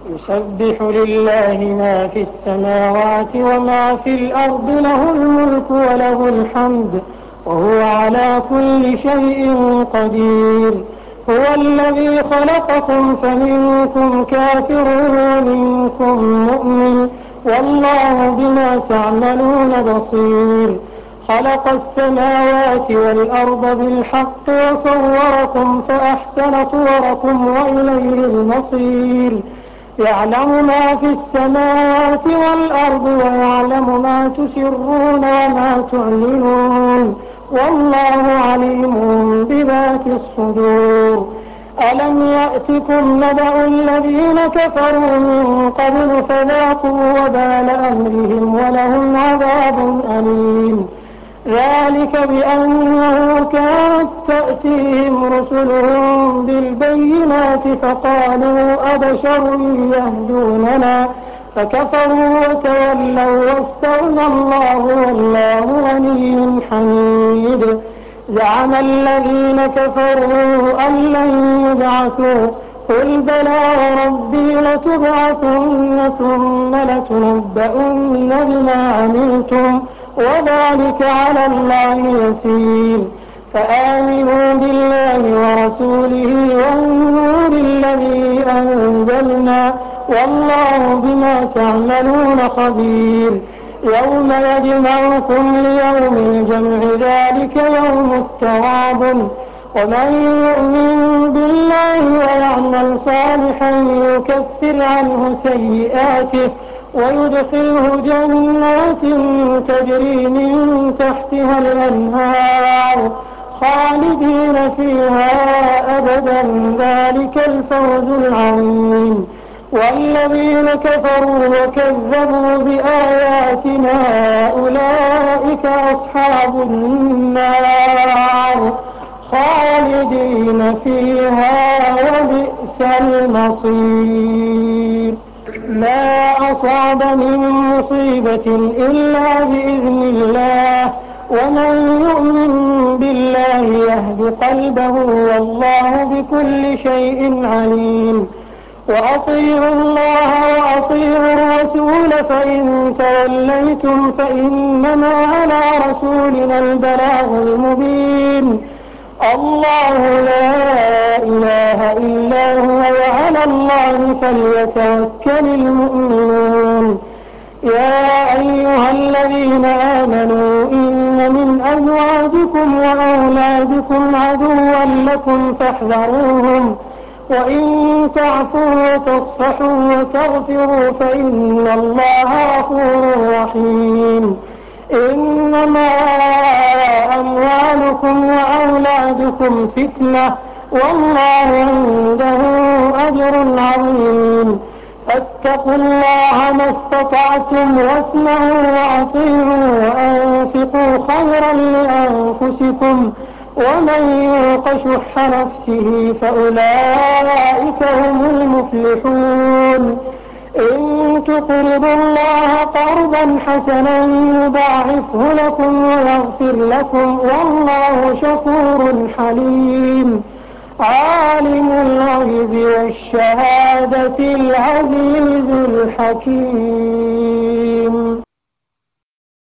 يسبح لله ما في السماوات وما في الأرض، له الملك وله الحمد وهو على كل شيء قدير. هو الذي خلقكم فمنكم كافر ومنكم مؤمن والله بما تعملون بصير. خلق السماوات والأرض بالحق وصوركم فأحسن صوركم وإليه المصير. يعلم ما في السماوات والأرض ويعلم ما تسرون وما تعلنون والله عليم بذات الصدور. ألم يأتكم نبأ الذين كفروا من قبل فذاقوا وبال أمرهم ولهم عذاب أليم. ذلك بأنه كانت تأتيهم رسلهم بالبينات فقالوا أبشر يهدوننا فكفروا وتولوا واستغنى الله والله غني حميد. زعم الذين كفروا أن لن يبعثوا قل بلى وربي لتبعثن ثم لتنبؤن بما عملتم وذلك على الله يسير. فآمنوا بالله ورسوله والنور الذي أنزلنا والله بما تعملون خبير. يوم يجمعكم ليوم الجمع ذلك يوم التغابن. ومن يؤمن بالله ويعمل صالحا يكفر عنه سيئاته ويدخله جنات تجري من تحتها الأنهار خالدين فيها أبدا ذلك الفوز العظيم. والذين كفروا وكذبوا بآياتنا أولئك أصحاب النار خالدين فيها وبئس المصير. ما أصاب من مصيبة إلا بإذن الله ومن يؤمن بالله يهد قلبه والله بكل شيء عليم. وأطيعوا الله وأطيعوا الرسول فإن توليتم فإنما على رسولنا البلاغ المبين. الله لا إله إلا هو وعلى الله فليتوكل المؤمنون. يا أيها الذين آمنوا إن من أزواجكم وأولادكم عدوا لكم فاحذروهم وإن تعفوا وتصفحوا وتغفروا فإن الله غفور رحيم. إنما أموالكم وأولادكم فتنة والله عنده أجر عظيم. فاتقوا الله ما استطعتم واسمعوا وأطيعوا وأنفقوا خيرا لأنفسكم ومن يوق شح نفسه فأولئك هم المفلحون. إن تقرضوا الله قرضا حسنا يضاعفه لكم ويغفر لكم والله شكور حليم. عالم الغيب والشهادة العزيز الحكيم.